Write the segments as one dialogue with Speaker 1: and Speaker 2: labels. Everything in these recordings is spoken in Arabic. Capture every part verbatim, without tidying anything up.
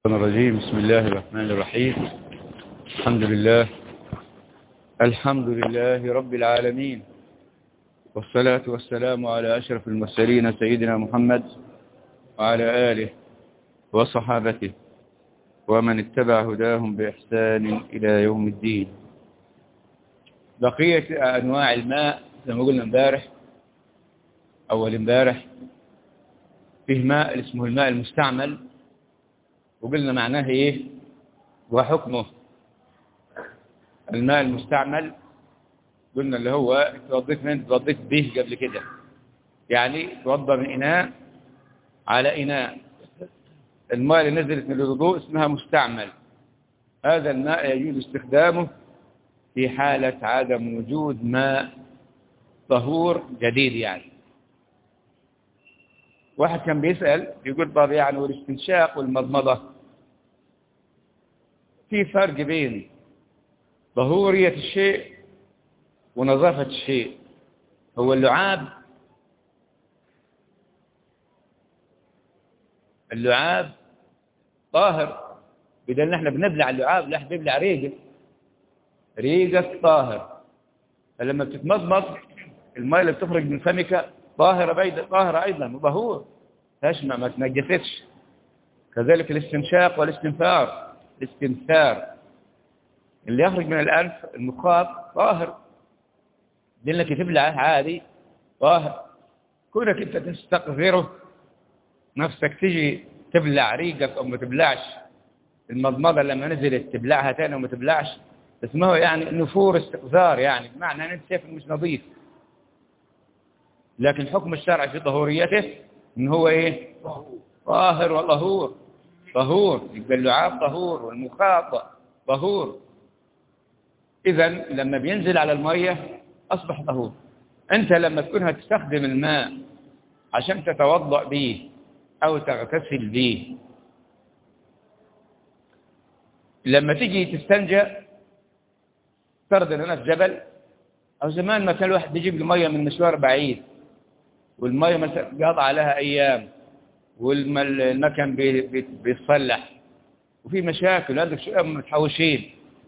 Speaker 1: الرجيم. بسم الله الرحمن الرحيم. الحمد لله الحمد لله رب العالمين، والصلاة والسلام على أشرف المرسلين سيدنا محمد وعلى آله وصحابته ومن اتبع هداهم بإحسان إلى يوم الدين. بقية أنواع الماء زي ما قلنا امبارح أول امبارح فيه ماء اسمه الماء المستعمل، وقلنا معناه ايه وحكمه. الماء المستعمل قلنا اللي هو توضيت من توضيت به قبل كده، يعني توضى من إناء على إناء، الماء اللي نزلت من الوضوء اسمها مستعمل. هذا الماء يجوز استخدامه في حالة عدم وجود ماء طهور جديد. يعني واحد كان بيسأل يقول طب يعني والاستنشاق والمضمضة في فرق بين طهورية الشيء ونظافة الشيء. هو اللعاب اللعاب طاهر، بدل نحن بنبلع اللعاب لا بنبلع ريقة ريقة طاهر. فلما بتتمضمض الماء اللي بتخرج من فمك طاهرة بيضة طاهرة أيضا وطهور تشمع ما تنجفتش. كذلك الاستنشاق والاستنثار الاستنثار اللي يخرج من الأنف المخاط طاهر، لأنك تبلع عادي طاهر. كونك أنت تستقذره نفسك تجي تبلع ريقك أو ما تبلعش، المضمضة لما نزلت تبلعها تاني وما تبلعش اسمه يعني نفور استقذار، يعني بمعنى أن أنت شايف مش نظيف. لكن حكم الشرع في طهوريته إن هو إيه طاهر وطهور طهور، يبقى اللعاب طهور والمخاط طهور. إذا لما بينزل على المية أصبح طهور. أنت لما تكون هتستخدم الماء عشان تتوضأ به أو تغتسل به، لما تيجي تستنجى فرض أن أنا في جبل أو زمان ما كان الواحد بيجيب المية من مشوار بعيد والمية مثلا قاطع عليها أيام والمكان بيتصلح وفي مشاكل عندك شوية متحوشين،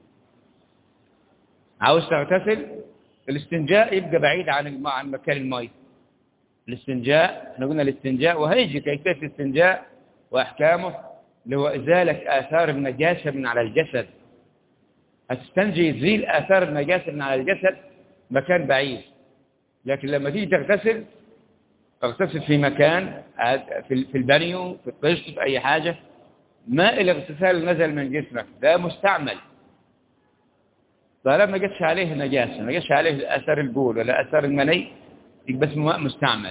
Speaker 1: عاوز تغتسل الاستنجاء يبقى بعيد عن عن مكان الماء. الاستنجاء احنا قلنا الاستنجاء وهيجي كيفية الاستنجاء وأحكامه اللي هو إزالة آثار النجاسة من على الجسد. هتستنجي تزيل آثار النجاسة من على الجسد مكان بعيد، لكن لما تيجي تغتسل تغتسل في مكان في البانيو في الطشت في أي حاجة، ماء الاغتسال نزل من جسمك ده مستعمل طالما ما جتش عليه نجاسة، ما جتش عليه أثر البول ولا أثر المني، يبقى اسمه ماء مستعمل.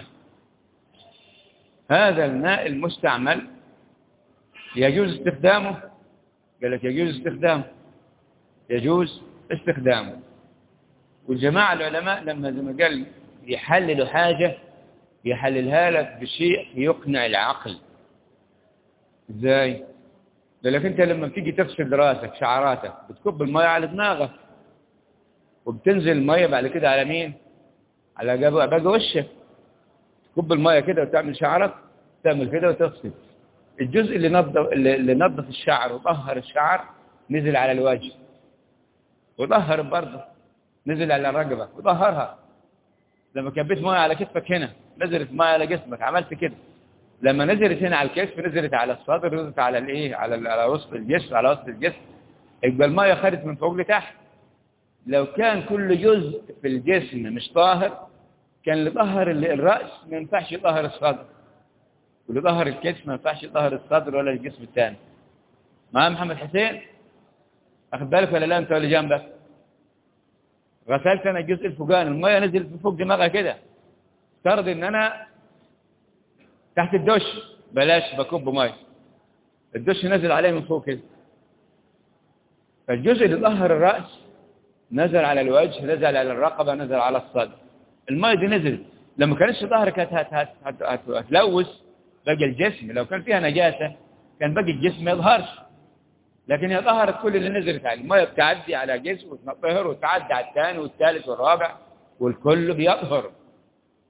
Speaker 1: هذا الماء المستعمل يجوز استخدامه، قال لك يجوز استخدامه يجوز استخدامه والجماعة العلماء لما زي ما قال يحللوا حاجة يحللها لك بشيء يقنع العقل. ازاي؟ لأنك انت لما بتيجي تغسل راسك شعراتك بتكب المية على دماغك وبتنزل المية بعد كده على مين؟ على باقي وشك. تكب المية كده وتعمل شعرك تعمل كده وتغسل. الجزء اللي نظف اللي نظف الشعر وطهر الشعر نزل على الوجه، وطهر برضه نزل على الرقبة وطهرها. لما كبيت مية على كتفك هنا نزلت مية على جسمك عملت كده. لما نزلت هنا على الكتف نزلت على الصدر نزلت على الايه على على وسط الجسم على وسط الجسم، يبقى المية خدت من فوق لتحت. لو كان كل جزء في الجسم مش طاهر كان اللي طهر الرأس ما ينفعش يطهر الصدر، واللي طهر الكتف ما ينفعش يطهر الصدر ولا الجسم الثاني. معايا محمد حسين؟ اخد بالك ولا لا انت ولا جنبك؟ غسلت انا الجزء الفوقاني المية نزلت من فوق دماغها كده، افترض ان انا تحت الدش بلاش بكب مية، الدش نزل عليه من فوق كده، فالجزء اللي طهر الرأس نزل على الوجه نزل على الرقبة نزل على الصدر. المية دي نزلت لما كانتش طهر كانت هتلوث باقي الجسم. لو كان فيها نجاسة كان باقي الجسم ما يظهرش، لكن هي ظهرت كل اللي نزلت عليه. المية بتعدي على جسم وتطهر وتعدي على الثاني والثالث والرابع والكل بيطهر.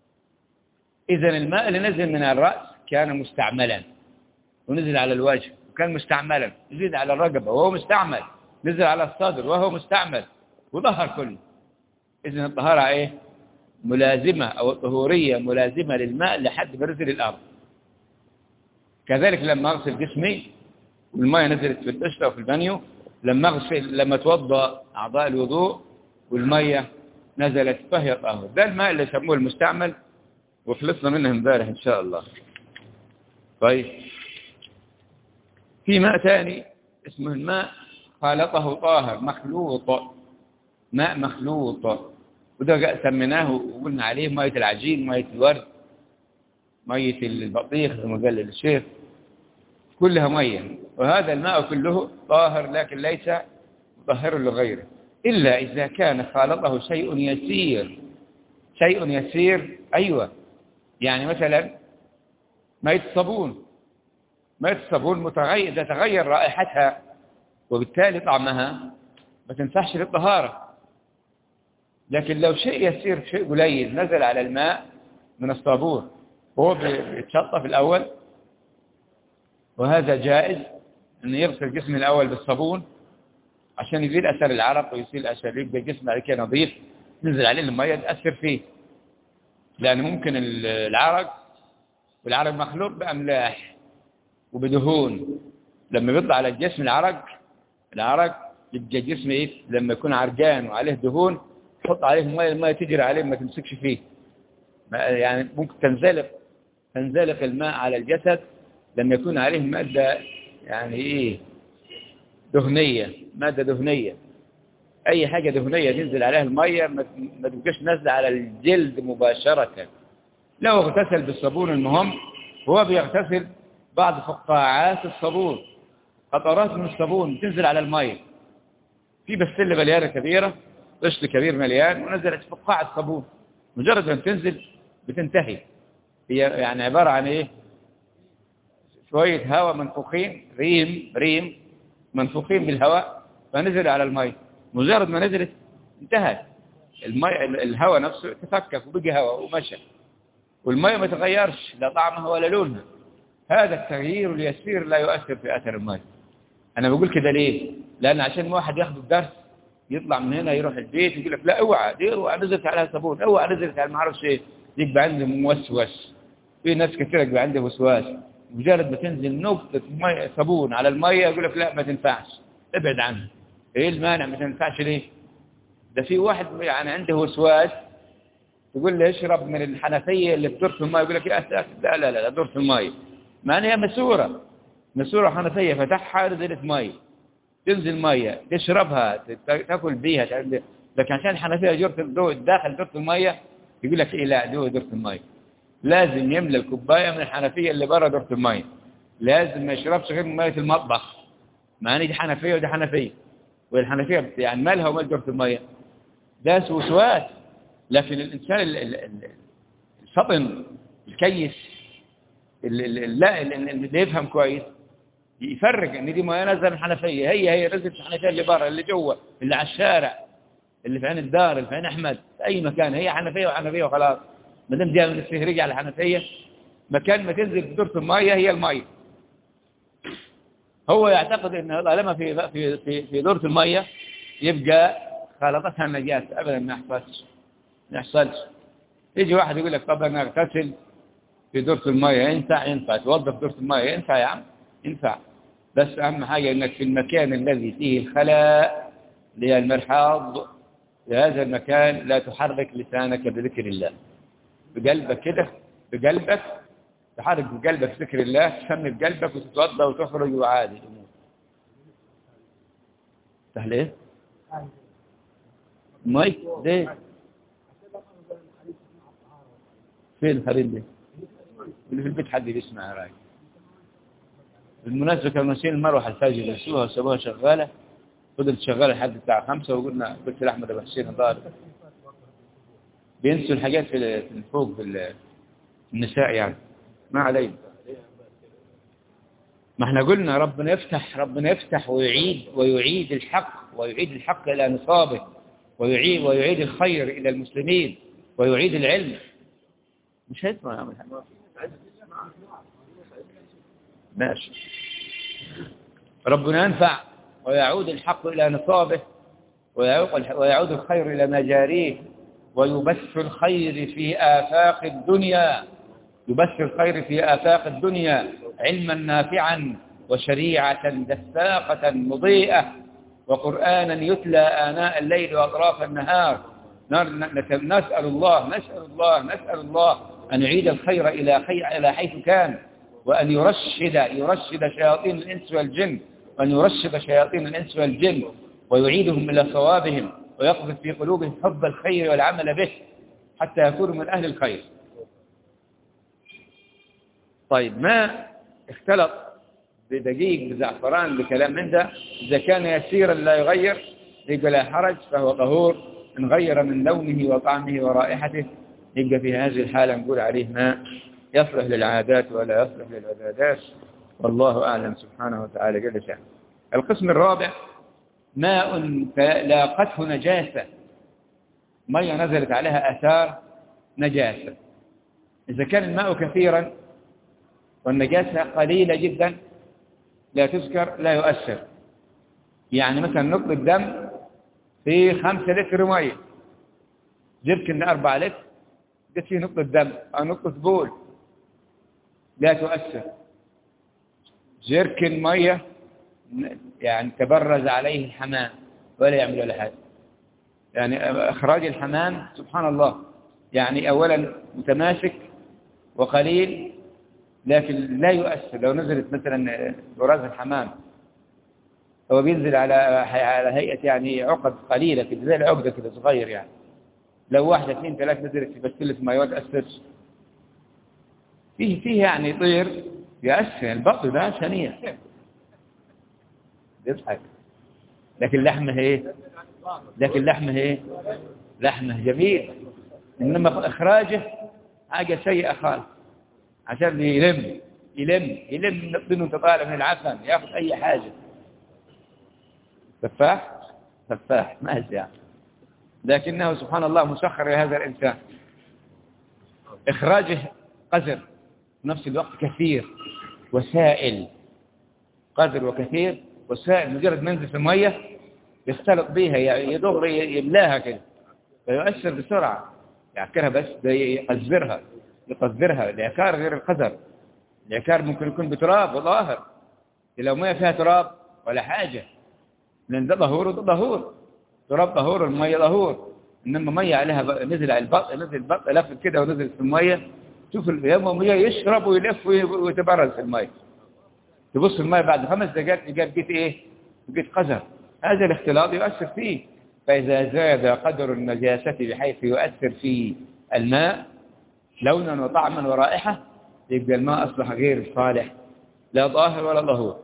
Speaker 1: إذن الماء اللي نزل من الرأس كان مستعملا ونزل على الوجه كان مستعملا يزيد على الرقبة وهو مستعمل، نزل على الصدر وهو مستعمل، وظهر كله. إذن الطهارة إيه؟ ملازمة، أو الطهورية ملازمة للماء لحد ما نزل الأرض. كذلك لما أغسل جسمي والماء نزلت في القشرة وفي البانيو، لما أغسل لما توضأ أعضاء الوضوء والمية نزلت فهي طاهر. ده الماء اللي يسموه المستعمل، وخلصنا منه امبارح إن شاء الله. طيب، في ماء ثاني اسمه الماء خالطه طاهر مخلوط، ماء مخلوط، وده سميناه وقلنا عليه مية العجين، مية الورد، مية البطيخ زي ما قال الشيخ، كلها مية. وهذا الماء كله طاهر لكن ليس مطهر لغيره، إلا إذا كان خالطه شيء يسير. شيء يسير، أيوة، يعني مثلا مية الصابون، مية الصابون متغير، تتغير رائحتها وبالتالي طعمها ما تنفعش للطهارة. لكن لو شيء يسير، شيء قليل نزل على الماء من الصابون وهو بيتشطف الأول، وهذا جائز أن يغسل جسمه الأول بالصابون عشان يزيل أثر العرق ويزيل أثر، يبقى جسمه على كده نظيف، نزل عليه المية تأثر فيه، لأن ممكن العرق، والعرق مخلوط بأملاح وبدهون، لما بيطلع على الجسم العرق العرق يبقى جسم إيه؟ لما يكون عرقان وعليه دهون تحط عليه المية، المية تجري عليه ما تمسكش فيه، يعني ممكن تنزلق تنزلق الماء على الجسد لما يكون عليه مادة يعني إيه دهنية، مادة دهنية، أي حاجة دهنية تنزل عليها المية ما تبقاش نازلة على الجلد مباشرة. لو اغتسل بالصابون، المهم هو بيغتسل بعض فقاعات الصابون، قطرات من الصابون تنزل على المية في بسلة مليانة كبيرة، قشط كبير مليان ونزلت فقاعة صابون، مجرد أن تنزل بتنتهي. هي يعني عبارة عن إيه؟ شوية هواء منفوخين، ريم ريم منفوخين بالهواء، فنزل على المية، مجرد ما نزلت انتهت المية، الهواء نفسه تفكك وبقي هواء ومشى، والمية ما تغيرش لا طعمها ولا لونها. هذا التغيير اليسير لا يؤثر في أثر المية. أنا بقول كده ليه؟ لأن عشان واحد ياخد الدرس يطلع من هنا يروح البيت يقول لك لا اوعى دي اوعى نزلت عليها صابون، اوعى نزلت على ما اعرفش ايه، يبقى عنده موسوس. في ناس كثيره يبقى عنده وسواس، مجرد ما تنزل نقطه ميه صابون على الميه يقول لك لا ما تنفعش، ابعد عنها. ايه المانع ما تنفعش ليه؟ ده في واحد يعني عنده وسواس تقول له اشرب من الحنفيه اللي بتدور في الميه، يقول لك يا اساس لا لا لا تدور في الميه، ما هي مسوره مسوره حنفيه فتحها نزلت ميه، تنزل مية تشربها تاكل بيها، لكن عشان الحنفية جرت داخل جرت المية يقول لك إيه لا دو جرت المية، لازم يملى الكوباية من الحنفية اللي برا جرت المية، لازم ما يشربش غير من مية المطبخ، مع ان دي حنفية ودي حنفية، والحنفية يعني مالها ومال جرت المية، ده وسواس. لكن الإنسان الفطن الكيس اللي, اللي يفهم كويس يفرق ان دي ميه نازله من الحنفيه، هي هي نزلت من الحنفيه اللي برا اللي جوه اللي على الشارع اللي في عين الدار اللي في عين احمد في اي مكان، هي حنفيه وحنفيه وخلاص، ما دام جايه من السهريه على الحنفيه مكان ما تنزل في دورة الميه هي الميه. هو يعتقد ان طالما في في في, في دورة الميه يبقى خلطتها النجاسه، ابدا ما يحصلش ما يحصلش. يجي واحد يقول لك طب انا اغتسل في دورة الميه، ينفع ينفع توظف دورة الميه، ينفع يا عم ينفع، بس أهم حاجة أنك في المكان الذي فيه الخلاء اللي هي المرحاض، في هذا المكان لا تحرك لسانك بذكر الله، بقلبك كده بقلبك تحرك بقلبك ذكر الله، تسمي بقلبك وتتوضى وتخرج وعادي الأمور. سهل إيه؟ مايك ليه؟ فين الحريم دي؟ اللي في البيت حد بيسمع راي. بالمناسبة كانوا ماشيين المروحة الفجر يسوها وسابوها شغالة، فضلت شغالة لحد الساعة خمسة، وقلنا قلت لأحمد أبو حسين ضارب بينسوا الحاجات في فوق في النساء يعني، ما علينا. ما احنا قلنا ربنا يفتح ربنا يفتح ويعيد ويعيد الحق ويعيد الحق إلى نصابه، ويعيد ويعيد الخير إلى المسلمين ويعيد العلم. مش هيسمع يعمل حاجة ماشي. ربنا ينفع ويعود الحق إلى نصابه ويعود الخير إلى مجاريه ويبث الخير في آفاق الدنيا يبث الخير في آفاق الدنيا علما نافعا وشريعة دفاقة مضيئة وقرآنا يتلى آناء الليل وأطراف النهار. نسأل الله نسأل الله نسأل الله أن يعيد الخير إلى خير إلى حيث كان، وأن يرشد يرشد شياطين الإنس والجن وأن يرشد شياطين الإنس والجن ويعيدهم إلى صوابهم ويقذف في قلوبهم حب الخير والعمل به حتى يكونوا من أهل الخير. طيب، ما اختلط بدقيق بزعفران بكلام من ده إذا كان يسيرا لا يغير يبقى لا حرج، فهو طهور. إن غير من لونه وطعمه ورائحته يبقى في هذه الحالة نقول عليه ما يصلح للعادات ولا يصلح للعبادات، والله أعلم سبحانه وتعالى جل شأنه. القسم الرابع ماء لاقته نجاسة، مية نزلت عليها آثار نجاسة. إذا كان الماء كثيرا والنجاسة قليلة جدا لا تذكر لا يؤثر. يعني مثلا نقطة دم في خمسة لتر مية، جبت أربعة لتر جت فيه نقطة دم أو نقطة بول لا تؤثر. جركن مية يعني تبرز عليه الحمام ولا يعمل ولا حاجة. يعني إخراج الحمام سبحان الله، يعني أولا متماسك وقليل لكن لا يؤثر. لو نزلت مثلا براز الحمام هو بينزل على على هيئة يعني عقد قليلة كده زي العقدة كده صغير، يعني لو واحدة اثنين ثلاث نزلت في بسلة ما يتأثرش فيه فيه يعني طير يأثر. البط ده ثانية يضحك، لكن لحمه ايه لكن لحمه ايه لحمه جميل، انما اخراجه حاجة سيئة خالص عشان يلم يلم يلم منه تطالع من العفن ياخذ اي حاجة. تفاح تفاح ما يعني، لكنه سبحان الله مسخر لهذا الإنسان. إخراجه قذر في نفس الوقت كثير وسائل، قذر وكثير وسائل، مجرد منزل في المية يختلط بها يدور يملاها كده فيؤثر بسرعة، يعكرها بس يقذرها يقذرها. العكار غير القذر، العكار ممكن يكون بتراب وظاهر، لو ما فيها تراب ولا حاجة لأن ده ظهور وده ظهور، تراب ظهور والمية ظهور. إنما مية عليها نزل على البط نزل البط لف كده ونزل في المية، شوف اليوم مية يشرب ويلف ويتبرز في المية، تبص المية بعد خمس دقائق تلقى بقيت إيه بقيت قذر. هذا الاختلاط يؤثر فيه. فإذا زاد قدر النجاسة بحيث يؤثر في الماء لونا وطعما ورائحة يبقى الماء أصبح غير صالح لا ظاهر ولا ظهور.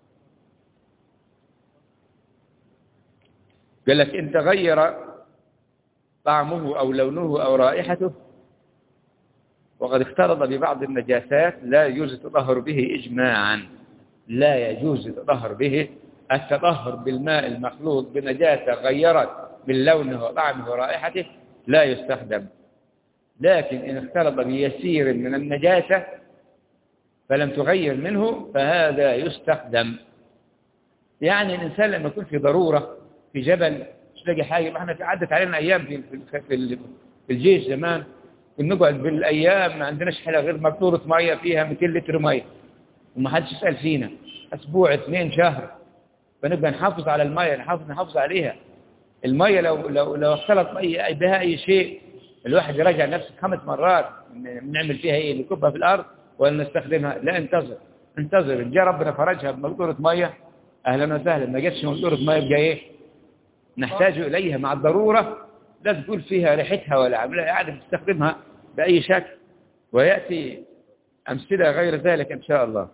Speaker 1: قال لك إن تغير طعمه أو لونه أو رائحته وقد اختلط ببعض النجاسات لا يجوز التطهر به إجماعا، لا يجوز التطهر به. التطهر بالماء المخلوط بنجاسة غيرت من لونه وطعمه ورائحته لا يستخدم. لكن إن اختلط بيسير من النجاسة فلم تغير منه فهذا يستخدم. يعني الإنسان لما يكون في ضرورة في جبل مش لاقي حاجة، احنا عدت علينا أيام في في في الجيش زمان كنا نقعد بالأيام ما عندناش حاجة غير مقطورة مية فيها مئتين لتر مية وما حدش يسأل فينا، أسبوع اثنين شهر، فنبقى نحافظ على المية نحافظ نحافظ عليها. المية لو لو لو اختلط أي بها أي شيء الواحد يراجع نفسه خمس مرات نعمل فيها إيه، نكبها في الأرض ولا نستخدمها. لا، انتظر انتظر إن جاء ربنا فرجها بمقطورة مية أهلا وسهلا، ما جاتش مقطورة مية يبقى إيه نحتاج إليها مع الضرورة، لا تقول فيها ريحتها ولا عملها قاعدة تستخدمها بأي شكل. ويأتي أمثلة غير ذلك إن شاء الله.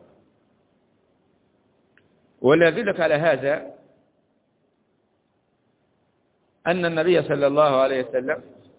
Speaker 1: ولا يدلك على هذا أن النبي صلى الله عليه وسلم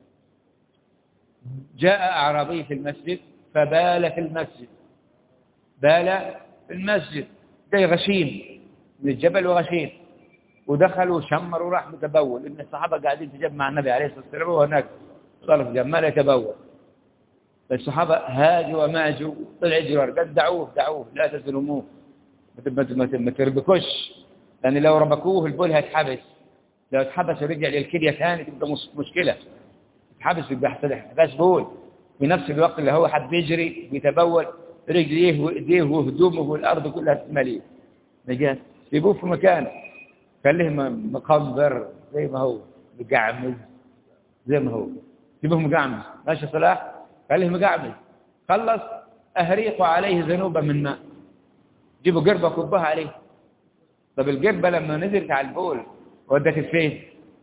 Speaker 1: جاء أعرابي في المسجد فبال في المسجد، بال في المسجد جاي غشيم من الجبل وغشيم، ودخل وشمر وراح متبول. إن الصحابة قاعدين في جنب مع النبي عليه الصلاة والسلام وهناك طرف جمال يتبول، فالصحابة هاجوا وماجوا طلع جرار قال دعوه دعوه لا تظلموه، ما تربكوش، لأن لو ربكوه البول هيتحبس، لو اتحبس ورجع للكلية ثاني تبقى مشكلة، اتحبس يبقى حبس بول. في نفس الوقت اللي هو حد بيجري بيتبول رجليه وإيديه وهدومه والأرض كلها تمليه، نجاة سيبوه في مكانه، خليه مقنبر زي ما هو، مقعمز زي ما هو، سيبوه مقعمز ماشي صلاح، خليه مقعمز. خلص أهريقوا عليه ذنوبا من ماء، جيبوا قربة كبها عليه. طب القربة لما نزلت على البول ودت فين؟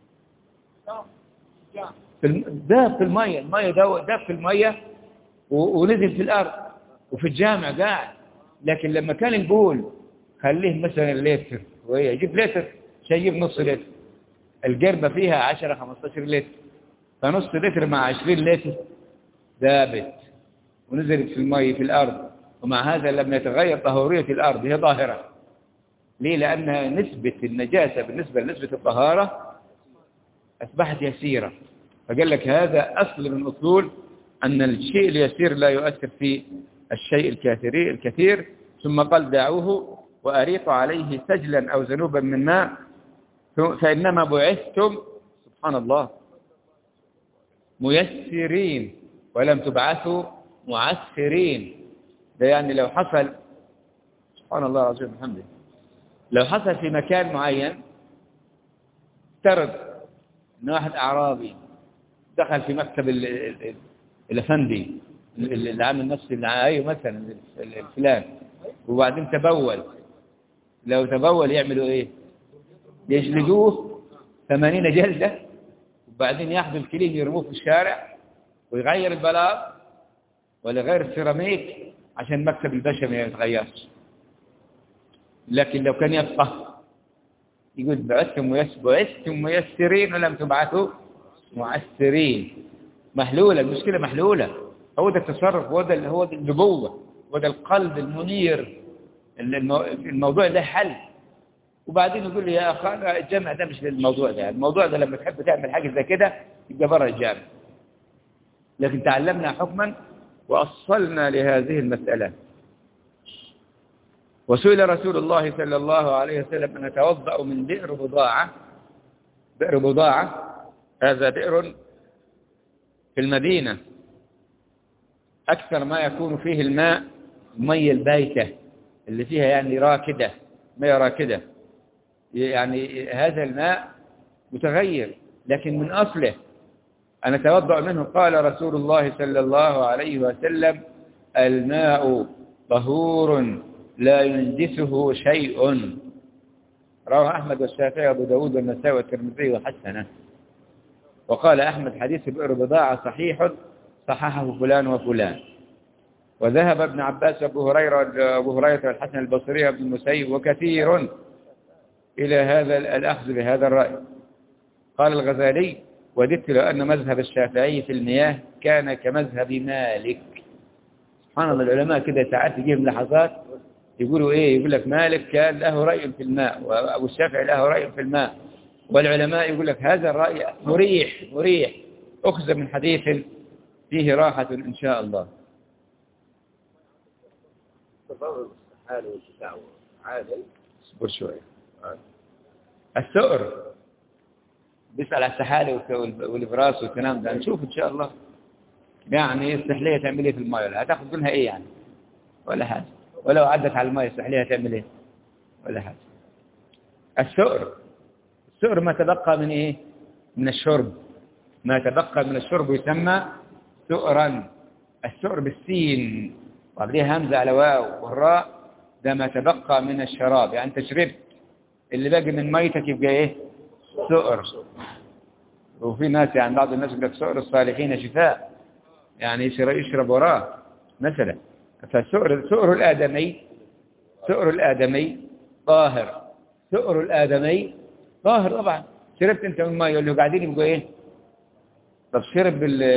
Speaker 1: داب في المية، المية داب في المية ونزل في الأرض وفي الجامع قاعد. لكن لما كان البول خليه مثلا لتر، وهي يجيب لتر شيب نص لتر، القربة فيها عشرة خمستاشر لتر، فنص لتر مع عشرين لتر دابت ونزلت في المية في الأرض. ومع هذا لم يتغير طهورية الأرض، هي ظاهرة. ليه؟ لأن نسبة النجاسة بالنسبة لنسبة الطهارة أصبحت يسيرة. فقال لك هذا أصل من أصول أن الشيء اليسير لا يؤثر في الشيء الكثير الكثير. ثم قال دعوه وأريقوا عليه سجلا أو ذنوبا من ماء فإنما بعثتم سبحان الله ميسرين ولم تبعثوا معسرين. ده يعني لو حصل سبحان الله العظيم الحمد، لو حصل في مكان معين، افترض ان واحد اعرابي دخل في مكتب الافندي اللي عامل نفس ايوه مثلا الفلان، وبعدين تبول، لو تبول يعملوا ايه؟ يجلدوه ثمانين جلده، وبعدين ياخذوا الكلين يرموه في الشارع ويغير البلاط ولا غير السيراميك عشان مكتب البشا ما يتغيرش. لكن لو كان يفقه يقول بعثتم بعثتم ميسرين ولم تبعثوا معسرين. محلولة المشكلة، محلولة. هو ده التصرف، هو ده هو ده النبوة، هو ده القلب المنير. الموضوع ده حل. وبعدين يقول لي يا أخي الجامع ده مش للموضوع ده، الموضوع ده لما تحب تعمل حاجة زي كده يبقى برا الجامع. لكن تعلمنا حكما وأصلنا لهذه المسألة. وسئل رسول الله صلى الله عليه وسلم أن يتوضأ من بئر بضاعة. بئر بضاعة هذا بئر في المدينة أكثر ما يكون فيه الماء مية البايتة اللي فيها يعني راكدة، مية راكدة، يعني هذا الماء متغير لكن من أصله أن يتوضأ منه. قال رسول الله صلى الله عليه وسلم الماء طهور لا ينجسه شيء. رواه أحمد والشافعي وأبو داود والنسائي والترمذي وحسنه. وقال أحمد حديث بئر بضاعة صحيح صححه فلان وفلان. وذهب ابن عباس وابو هريرة وابو هريرة والحسن البصري وابن المسيب وكثير إلى هذا الأخذ بهذا الرأي. قال الغزالي وددت لو أن مذهب الشافعي في المياه كان كمذهب مالك. سبحان الله، العلماء كده ساعات يجيهم لحظات يقولوا إيه، يقول لك مالك كان له رأي في الماء وأبو الشافعي له رأي في الماء، والعلماء يقول لك هذا الرأي مريح مريح أخذ من حديث فيه راحة إن شاء الله. اصبر شوية. السؤر بيسأل على السحالة والإبراس والكلام ده، نشوف إن شاء الله. يعني السحلية تعمل إيه في الماء؟ هتاخد منها إيه يعني؟ ولا حاجة. ولو عدت على الماء السحلية تعمل إيه؟ ولا حاجة. السؤر، السؤر ما تبقى من إيه؟ من الشرب. ما تبقى من الشرب يسمى سؤرا. السؤر بالسين وقبلها همزة على واو والراء، ده ما تبقى من الشراب. يعني أنت شربت اللي باقي من ميتك يبقى إيه؟ سؤر. وفي ناس يعني بعض الناس يقول لك سؤر الصالحين شفاء، يعني يشرب وراه مثلا. فالسؤر سؤر الآدمي، سؤر الآدمي طاهر، سؤر الآدمي طاهر طبعا. شربت أنت من ماء اللي قاعدين يبقوا إيه؟ طب شرب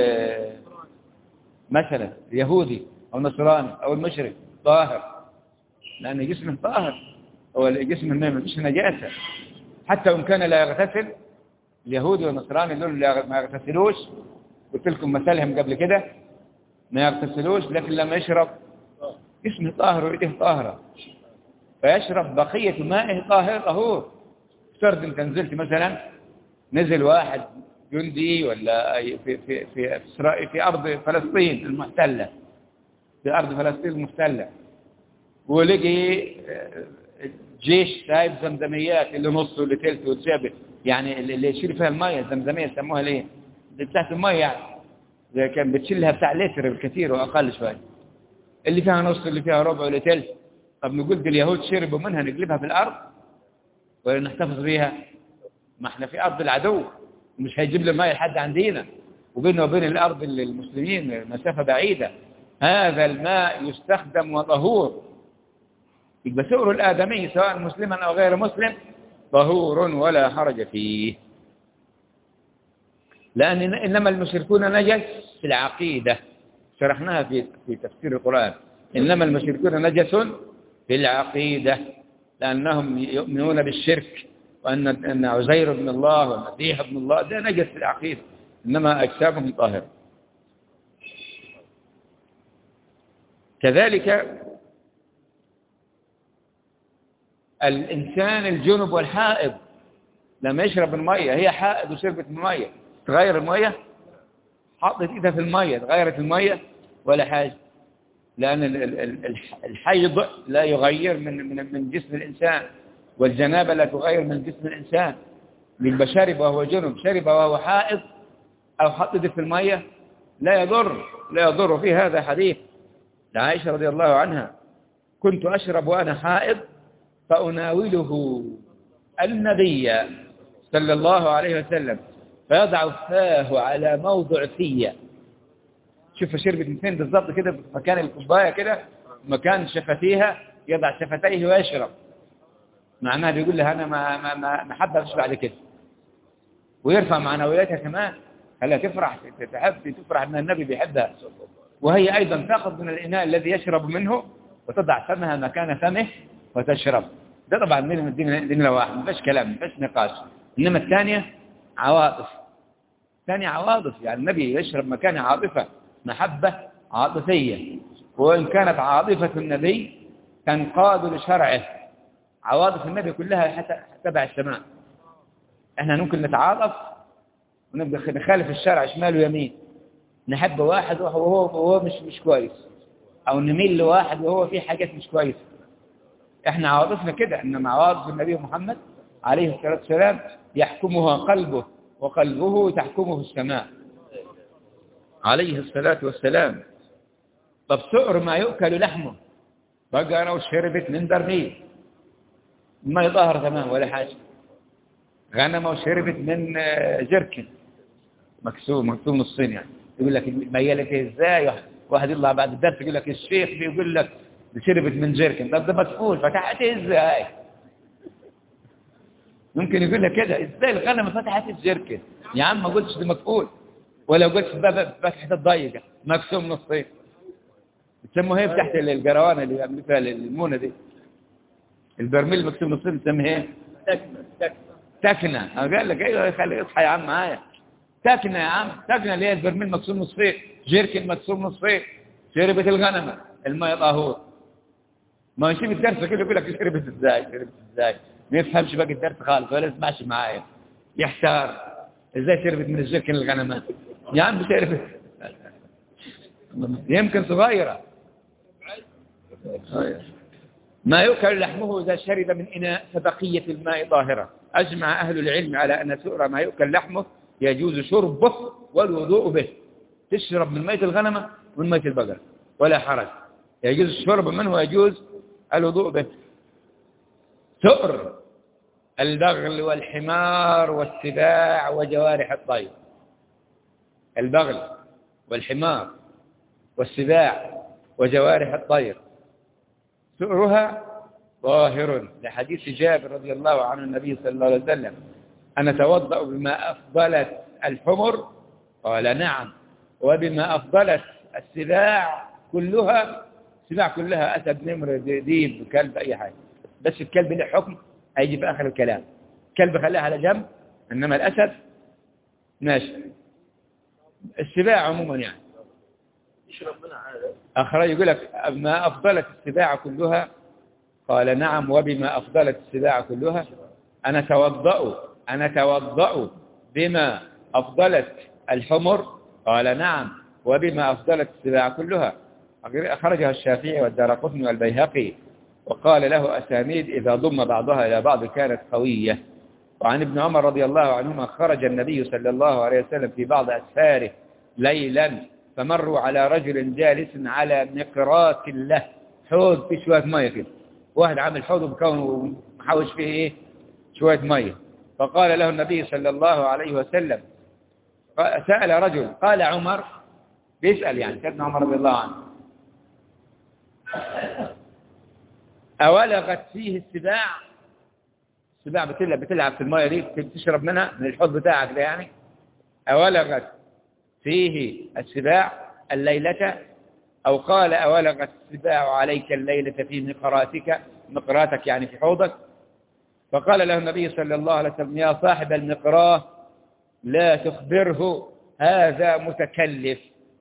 Speaker 1: مثلا اليهودي أو النصراني أو المشرك طاهر، لأن جسمه طاهر، هو جسمه ما فيش نجاسة. حتى وإن كان لا يغتسل، اليهودي والنصراني دول ما يغتسلوش، قلت لكم مثالهم قبل كده، ما يغتسلوش، لكن لما يشرب جسمه طاهر وإيده طاهرة. فيشرب بقية مائه طاهر طهور. افترض انت نزلت مثلا، نزل واحد جندي ولا في في في في, إسرائيل في أرض فلسطين المحتلة، في أرض فلسطين المحتلة، ولقي جيش سايب زمزميات اللي نصه واللي ثلثه وتشابه، يعني اللي يشيل فيها المية الزمزمية يسموها ليه؟ اللي بتاعت المية يعني، زي كان بتشيلها بتاع لتر بالكثير وأقل شوية، اللي فيها نص اللي فيها ربع واللي ثلث. طب نقول دي اليهود شربوا منها نقلبها في الأرض ولا نحتفظ بيها؟ ما احنا في أرض العدو، مش هيجيب لي مية لحد عندنا، وبيننا وبين الأرض المسلمين مسافة بعيدة. هذا الماء يستخدم وطهور، يبقى سؤر الآدمي سواء مسلما أو غير مسلم طهور ولا حرج فيه. لأن إنما المشركون نجس في العقيدة، شرحناها في في تفسير القرآن. إنما المشركون نجس في العقيدة لأنهم يؤمنون بالشرك وأن أن عزير ابن الله والمسيح ابن الله، ده نجس في العقيدة، إنما أجسامهم طاهرة. كذلك الإنسان الجنب والحائض لما يشرب المية، هي حائض وشربت المية، تغير المية؟ حطت إيدها في المية تغيرت المية ولا حاجة، لأن الحيض لا يغير من من من جسم الإنسان، والجنابة لا تغير من جسم الإنسان. يبقى شرب وهو جنب، شرب وهو حائض، أو حط إيده في المية لا يضر، لا يضر. في هذا حديث لعائشة رضي الله عنها: كنت أشرب وأنا حائض فأناوله النبي صلى الله عليه وسلم فيضع فاه على موضع فيا. شوف شربت من فين بالضبط كده، في مكان الكوباية كده، مكان شفتيها، يضع شفتيه ويشرب. معناها بيقول لها أنا ما ما ما ما حابة أشرب بعد كده، ويرفع معنوياتها كمان، خليها تفرح، تحب تفرح أن النبي بيحبها. وهي أيضا تأخذ من الإناء الذي يشرب منه وتضع فمها مكان فمه وتشرب. ده طبعا من الدين دين واحد، ما فيش كلام، ما فيش نقاش. إنما الثانية عواطف، ثانية عواطف، يعني النبي يشرب مكان عاطفة، محبة عاطفية. وإن كانت عاطفة النبي تنقاد لشرعه، عواطف النبي كلها حتى تبع السماء. احنا ممكن نتعاطف ونبقى نخالف الشرع شمال ويمين، نحب واحد وهو وهو مش مش كويس، او نميل لواحد وهو في حاجات مش كويسه. احنا عواطفنا كده، انما عواطف النبي محمد عليه الصلاه والسلام يحكمها قلبه، وقلبه تحكمه السماء عليه الصلاه والسلام. طب سؤر ما يؤكل لحمه، بقره وشربت من برميل ما يظهر تمام ولا حاجه، غنمه وشربت من جركن مكسوم مكسوم نصين، يعني يقول لك ميلت ازاي؟ واحد يطلع بعد الدرس يقول لك الشيخ بيقول لك شربت من جركن، طب ده مدفون فتحت ازاي؟ ممكن يقول لك كده، ازاي الغنم فتحت الجركن؟ يا عم ما قلتش ده مقفول، ولا قلتش فتحت الضيقه مكسوم نصين. تسموه ايه تحت الجروانه اللي بيعملوا فيها المونه دي؟ البرميل مكسوم نصين تسميه ايه؟ تكنه. تكنه تكنه قال لك ايوه، خلي اصحى يا عم معايا. تكنه يا عم، تكنه اللي هي البرميل مكسوم نصين، جيركن مكسوم نصين، شربت الغنمه الماء طهور. ما يشوف الدرس كده يقول لك شربت ازاي شربت ازاي، ما يفهمش باقي الدرس خالص ولا يسمعش معايا، يحتار ازاي شربت من الجيركن الغنمه؟ يا عم شربت يمكن صغيره. ما يؤكل لحمه إذا شرب من إناء فبقية الماء طاهرة. أجمع أهل العلم على أن سؤر ما يؤكل لحمه يجوز شربه والوضوء به. تشرب من ميت الغنمة ومن ميت البقر ولا حرج، يجوز الشرب منه ويجوز الوضوء به. سؤر البغل والحمار والسباع وجوارح الطير، البغل والحمار والسباع وجوارح الطير سؤرها ظاهر، لحديث جابر رضي الله عنه النبي صلى الله عليه وسلم: أنا أتوضأ بما أفضلت الحمر؟ قال نعم. وبما أفضلت السباع كلها، السباع كلها أسد نمر ديب كلب أي حاجة، بس الكلب له حكم هيجي في آخر الكلام، الكلب خليها على جنب، إنما الأسد ماشي. السباع عموما يعني أخرى يقول لك ما أفضلت السباع كلها قال نعم. وبما أفضلت السباع كلها؟ أنا توضأ أنا توضأ بما أفضلت الحمر؟ قال نعم. وبما أفضلت السباع كلها؟ أخرجها الشافعي والدارقطني والبيهقي، وقال له أسانيد إذا ضم بعضها إلى بعض كانت قوية. وعن ابن عمر رضي الله عنهما خرج النبي صلى الله عليه وسلم في بعض أسفاره ليلا فمروا على رجل جالس على مقراط له، حوض في شوية مية كده، واحد عامل حوض بكون ومحوش فيه إيه شوية مية. فقال له النبي صلى الله عليه وسلم، سأل رجل، قال عمر بيسأل يعني سيدنا عمر رضي الله عنه، أولغت فيه السباع؟ السباع بتلعب بتلعب في المية دي، بتشرب منها من الحوض بتاعك ده يعني. أولغت فيه السباع الليلة؟ أو قال أولغت السباع عليك الليلة في مقراتك، مقراتك يعني في حوضك؟ فقال له النبي صلى الله عليه وسلم يا صاحب المقراه لا تخبره، هذا متكلف.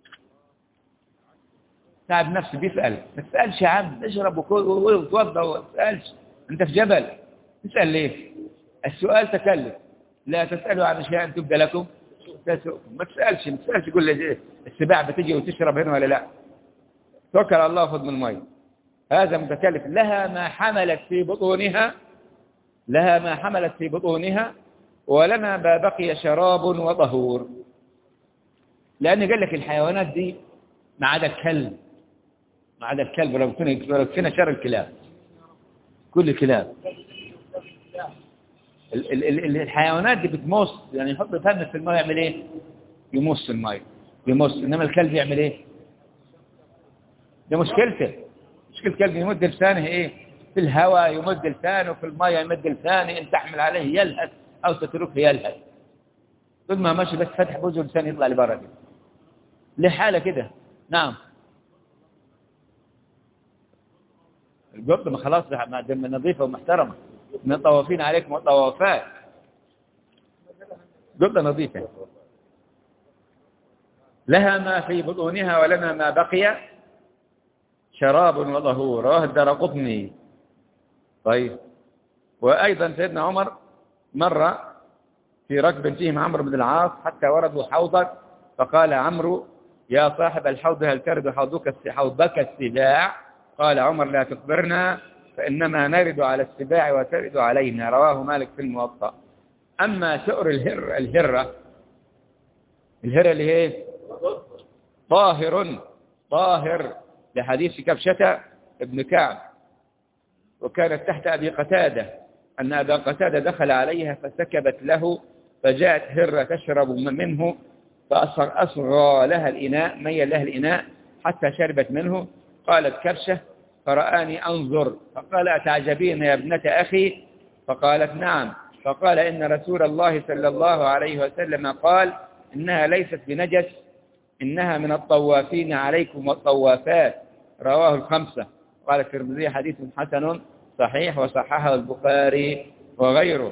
Speaker 1: تعب نفسه بيسأل، ما تسألش يا عم، اشرب وتوضى وما تسألش، انت في جبل تسأل ليه؟ السؤال تكلف. لا تسألوا عن اشياء تبدى لكم ما تسألش ما تسألش قول لي السباع بتجي وتشرب هنا ولا لا، توكل على الله خذ من المي. هذا متكلف. لها ما حملت في بطونها لها ما حملت في بطونها ولنا ما بقي شراب وطهور. لأن قال لك الحيوانات دي ما عدا الكلب، ما عدا الكلب لو كنا كنا شر الكلاب، كل الكلاب ال ال ال الحيوانات دي بتمص، يعني يحط فم في الماء يعمل ايه؟ يمص الماء يمص. انما الكلب يعمل ايه؟ ده مشكلته. مشكلة الكلب يمد لسانه ايه في الهواء، يمد لسانه في الماء، يمد لسانه، ان تحمل عليه يلهث او تتركه يلهث. طول ما ماشي بس فتح بوزه لسانه يطلع لبره كده لحاله كده. نعم. القطة ما خلاص دم نظيفة ومحترمة، من الطوافين عليكم والطوافات، قطة نظيفة. لها ما في بطونها ولنا ما بقي شراب وطهور. رواه الدارقطني. طيب. وأيضا سيدنا عمر مر في ركب فيهم عمرو بن العاص حتى وردوا حوضا، فقال عمرو يا صاحب الحوض هل ترد حوضك حوضك السباع؟ قال عمر لا تخبرنا فإنما نرد على السباع وترد علينا. رواه مالك في الموطأ. أما سؤر الهر الهرة الهرة اللي هي طاهر طاهر لحديث كبشة ابن كعب، وكانت تحت أبي قتادة أن أبا قتادة دخل عليها فسكبت له، فجاءت هرة تشرب منه فأصغى لها الإناء، ميل لها الإناء حتى شربت منه. قالت كبشة فرآني أنظر فقال أتعجبين يا ابنة أخي؟ فقالت نعم. فقال إن رسول الله صلى الله عليه وسلم قال إنها ليست بنجس، إنها من الطوافين عليكم والطوافات. رواه الخمسة. قال الترمذي حديث حسن صحيح وصححه البخاري وغيره.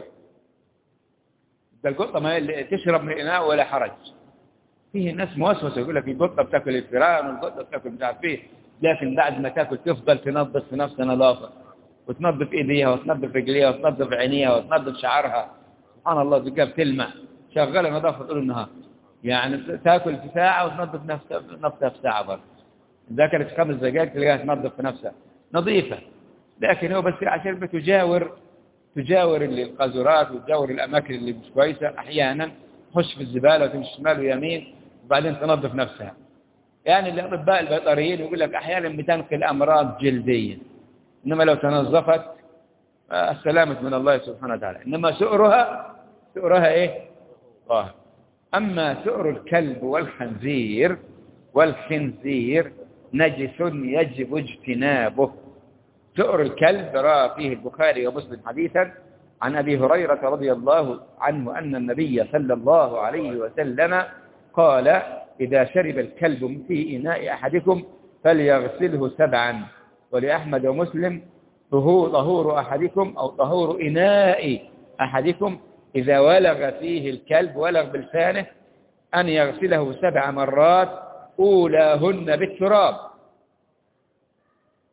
Speaker 1: القطة ما تشرب من الإناء ولا حرج. فيه ناس موسوسة يقول لك القطة بتاكل الفئران والقطة بتاكل مش عارف ايه، لكن بعد ما تاكل تفضل تنظف في نفسها نظافة، وتنظف ايديها وتنظف رجليها وتنظف عينيها وتنظف شعرها. سبحان الله تلقاها بتلمع شغالة نظافة طول النهار، يعني تاكل في ساعة وتنظف نفسها نفسها في ساعة برضه. إذا كانت خمس دقائق تلاقيها تنظف في نفسها نظيفة، لكن هو بس عشان بتجاور تجاور القاذورات وتجاور الأماكن اللي مش كويسة، أحيانا تخش في الزبالة وتمشي شمال ويمين وبعدين تنظف نفسها. يعني الأطباء البيطريين يقول لك أحيانا بتنقل أمراض جلدية، إنما لو تنظفت السلامة من الله سبحانه وتعالى. إنما سؤرها سؤرها إيه؟ طاهر. أما سؤر الكلب والخنزير والخنزير نجس يجب اجتنابه. سؤر الكلب روى فيه البخاري ومسلم حديثا عن أبي هريرة رضي الله عنه أن النبي صلى الله عليه وسلم قال إذا شرب الكلب في إناء أحدكم فليغسله سبعا. ولأحمد ومسلم طهور أحدكم أو طهور إناء أحدكم إذا ولغ فيه الكلب ولغ بلسانه أن يغسله سبع مرات أولاهن بالتراب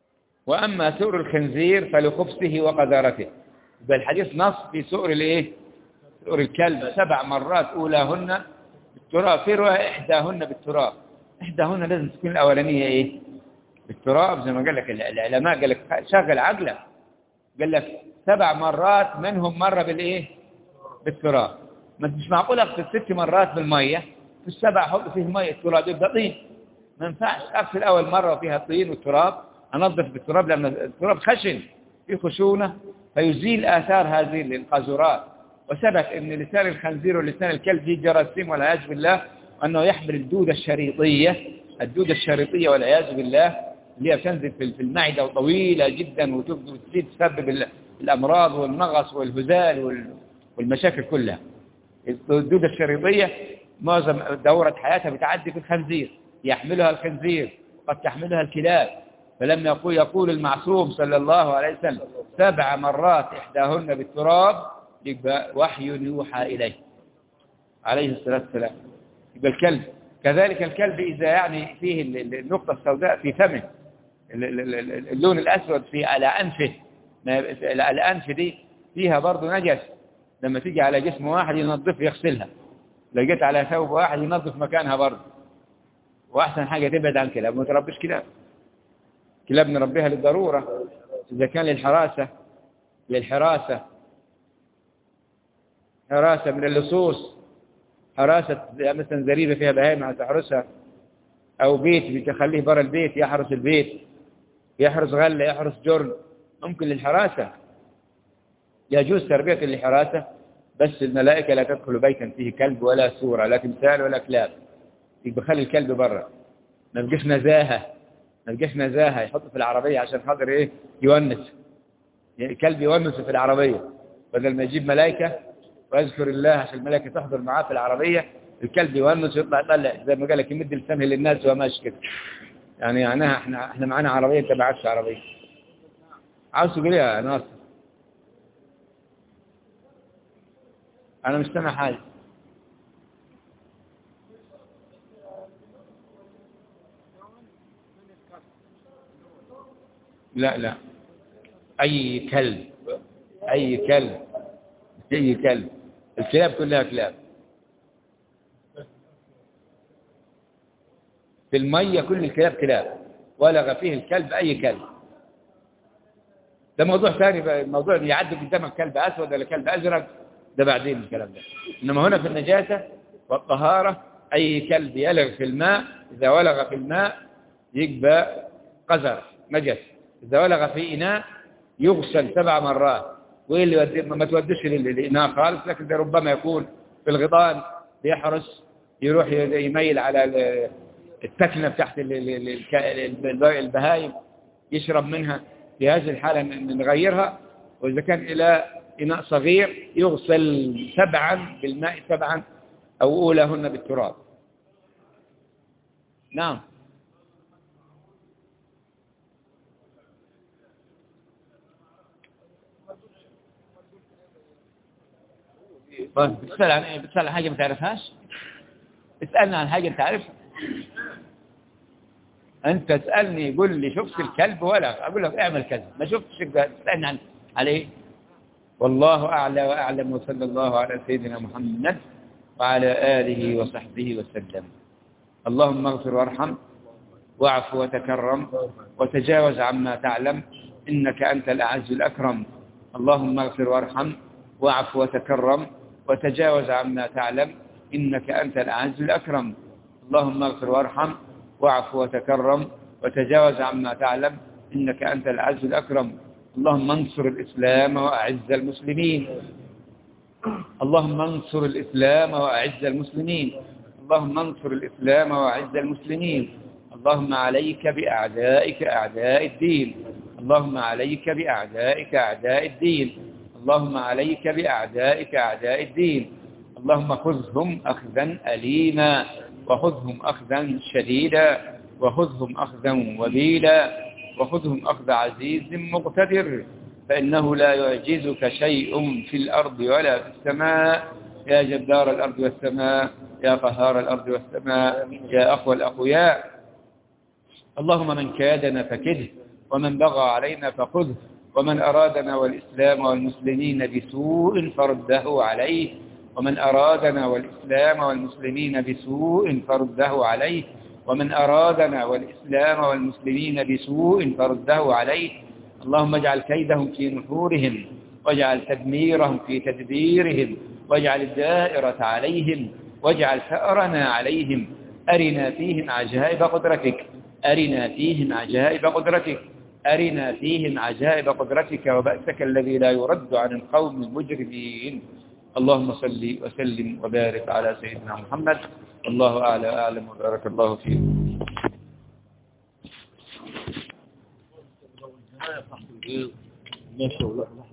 Speaker 1: وأما سؤر الخنزير فلخبثه وقذارته. يبقى الحديث نص في سؤر الايه؟ سؤر الكلب سبع مرات أولاهن بالتراب، في رواية إحداهن بالتراب. إحداهن لازم تكون الأولانية إيه؟ بالتراب، زي ما قال لك العلماء، قال لك شغل عقلك، قال لك سبع مرات منهم مرة بالإيه؟ بالتراب. ما مش معقول أغسل ست مرات بالمية، في السبع حط فيه مية التراب يبقى طين، ما ينفعش. أغسل أول مرة وفيها طين والتراب، أنظف بالتراب لأن التراب خشن فيه خشونة فيزيل آثار هذه القاذورات. وثبت أن لسان الخنزير ولسان الكلب فيه جراثيم والعياذ بالله، وأنه يحمل الدودة الشريطية، الدودة الشريطية والعياذ بالله، اللي هي تنزل في المعدة وطويلة جدا وتزيد تسبب الأمراض والمغص والهزال والمشاكل كلها. الدودة الشريطية معظم دورة حياتها بتعدي في الخنزير، يحملها الخنزير قد تحملها الكلاب. فلما يقول يقول المعصوم صلى الله عليه وسلم سبع مرات إحداهن بالتراب، يبقى وحي يوحى إليه عليه الصلاة والسلام. يبقى الكلب كذلك، الكلب إذا يعني فيه النقطة السوداء في فمه، اللون الأسود في على أنفه، الأنف دي فيها برضو نجس، لما تيجي على جسم واحد ينظف يغسلها، لو جيت على ثوب واحد ينظف مكانها برضو. وأحسن حاجة تبعد عن كلاب، ما تربيش كلاب. كلاب نربيها للضرورة، إذا كان للحراسة للحراسة حراسة من اللصوص، حراسة مثلا زريبة فيها بهائم تحرسها، أو بيت بتخليه برا البيت يحرس البيت، يحرس غلة، يحرس جرن، ممكن للحراسة يجوز تربية للحراسة. بس الملائكة لا تدخل بيتا فيه كلب ولا سورة لا تمثال ولا كلاب، يبقى خلي الكلب برا. ما بقاش نزاهة، ما بقاش نزاهة يحطه في العربية عشان خاطر إيه؟ يونس، يعني الكلب يونس في العربية، بدل ما يجيب ملائكة ويذكر الله عشان الملائكة تحضر معاه في العربية، الكلب يونس يطلع يطلع زي ما قال لك يمد لسانه للناس وماشي كده. يعني معناها احنا احنا معانا عربية، انت معكش عربية. عاوز تقول ايه يا ناصر؟ انا مش سامع حاجة. لا لا، اي كلب، اي كلب، اي كلب، الكلاب كلها كلاب. في المية كل الكلاب كلاب، ولغ فيه الكلب أي كلب. ده موضوع ثاني، موضوع يعدي قدامك كلب أسود ولا كلب أزرق، ده بعدين الكلام ده. إنما هنا في النجاسة والطهارة أي كلب يلغ في الماء، إذا ولغ في الماء يبقى قذر نجس. إذا ولغ في إناء يغسل سبع مرات، واللي ما تودش للإناء خالص، لكن ده ربما يكون في الغضان بيحرس، يروح يميل على التكنة تحت البهايم يشرب منها، في هذه الحالة نغيرها. وإذا كان إلى إناء صغير يغسل سبعا بالماء سبعا أو أولاهن بالتراب. نعم. بتسأل عن إيه؟ بتسأل عن حاجة ما تعرفهاش؟ اسألنا عن حاجة انت عارفها. انت تسألني قول لي شفت الكلب ولا اقول لك اعمل كذا، ما شفتش تسألني عن عليه. والله أعلى وأعلم، وصلى الله على سيدنا محمد وعلى آله وصحبه وسلم. اللهم اغفر وارحم واعف وتكرم وتجاوز عما تعلم، إنك أنت الأعز الأكرم. اللهم اغفر وارحم واعف وتكرم وتجاوز عما تعلم، إنك أنت الأعز الأكرم. اللهم اغفر وارحم واعف وتكرم وتجاوز عما تعلم، إنك أنت الأعز الأكرم. اللهم انصر الإسلام وأعز المسلمين. اللهم انصر الإسلام وأعز المسلمين. اللهم انصر الإسلام وأعز المسلمين. اللهم عليك بأعدائك أعداء الدين. اللهم عليك بأعدائك أعداء الدين. اللهم عليك بأعدائك أعداء الدين. اللهم خذهم أخذا أليما، وخذهم أخذا شديدا، وخذهم أخذا وبيلا، وخذهم أخذ عزيز مقتدر، فإنه لا يعجزك شيء في الأرض ولا في السماء، يا جبار الأرض والسماء، يا قهار الأرض والسماء، يا أقوى الأقوياء. اللهم من كادنا فكده، ومن بغى علينا فخذه، ومن أرادنا والإسلام والمسلمين بسوء فرده عليه، ومن أرادنا والإسلام والمسلمين بسوء فرده عليه، ومن أرادنا والإسلام والمسلمين بسوء فرده عليه. اللهم اجعل كيدهم في نحورهم، واجعل تدميرهم في تدبيرهم، واجعل الدائرة عليهم، واجعل ثأرنا عليهم. أرنا فيهم عجائب قدرتك، أرنا فيهم عجائب قدرتك، أرنا فيهم عجائب قدرتك وبأسك الذي لا يرد عن القوم المجرمين. اللهم صل وسلم وبارك على سيدنا محمد. الله أعلى أعلم وبارك الله فيه.
Speaker 2: ما شاء الله.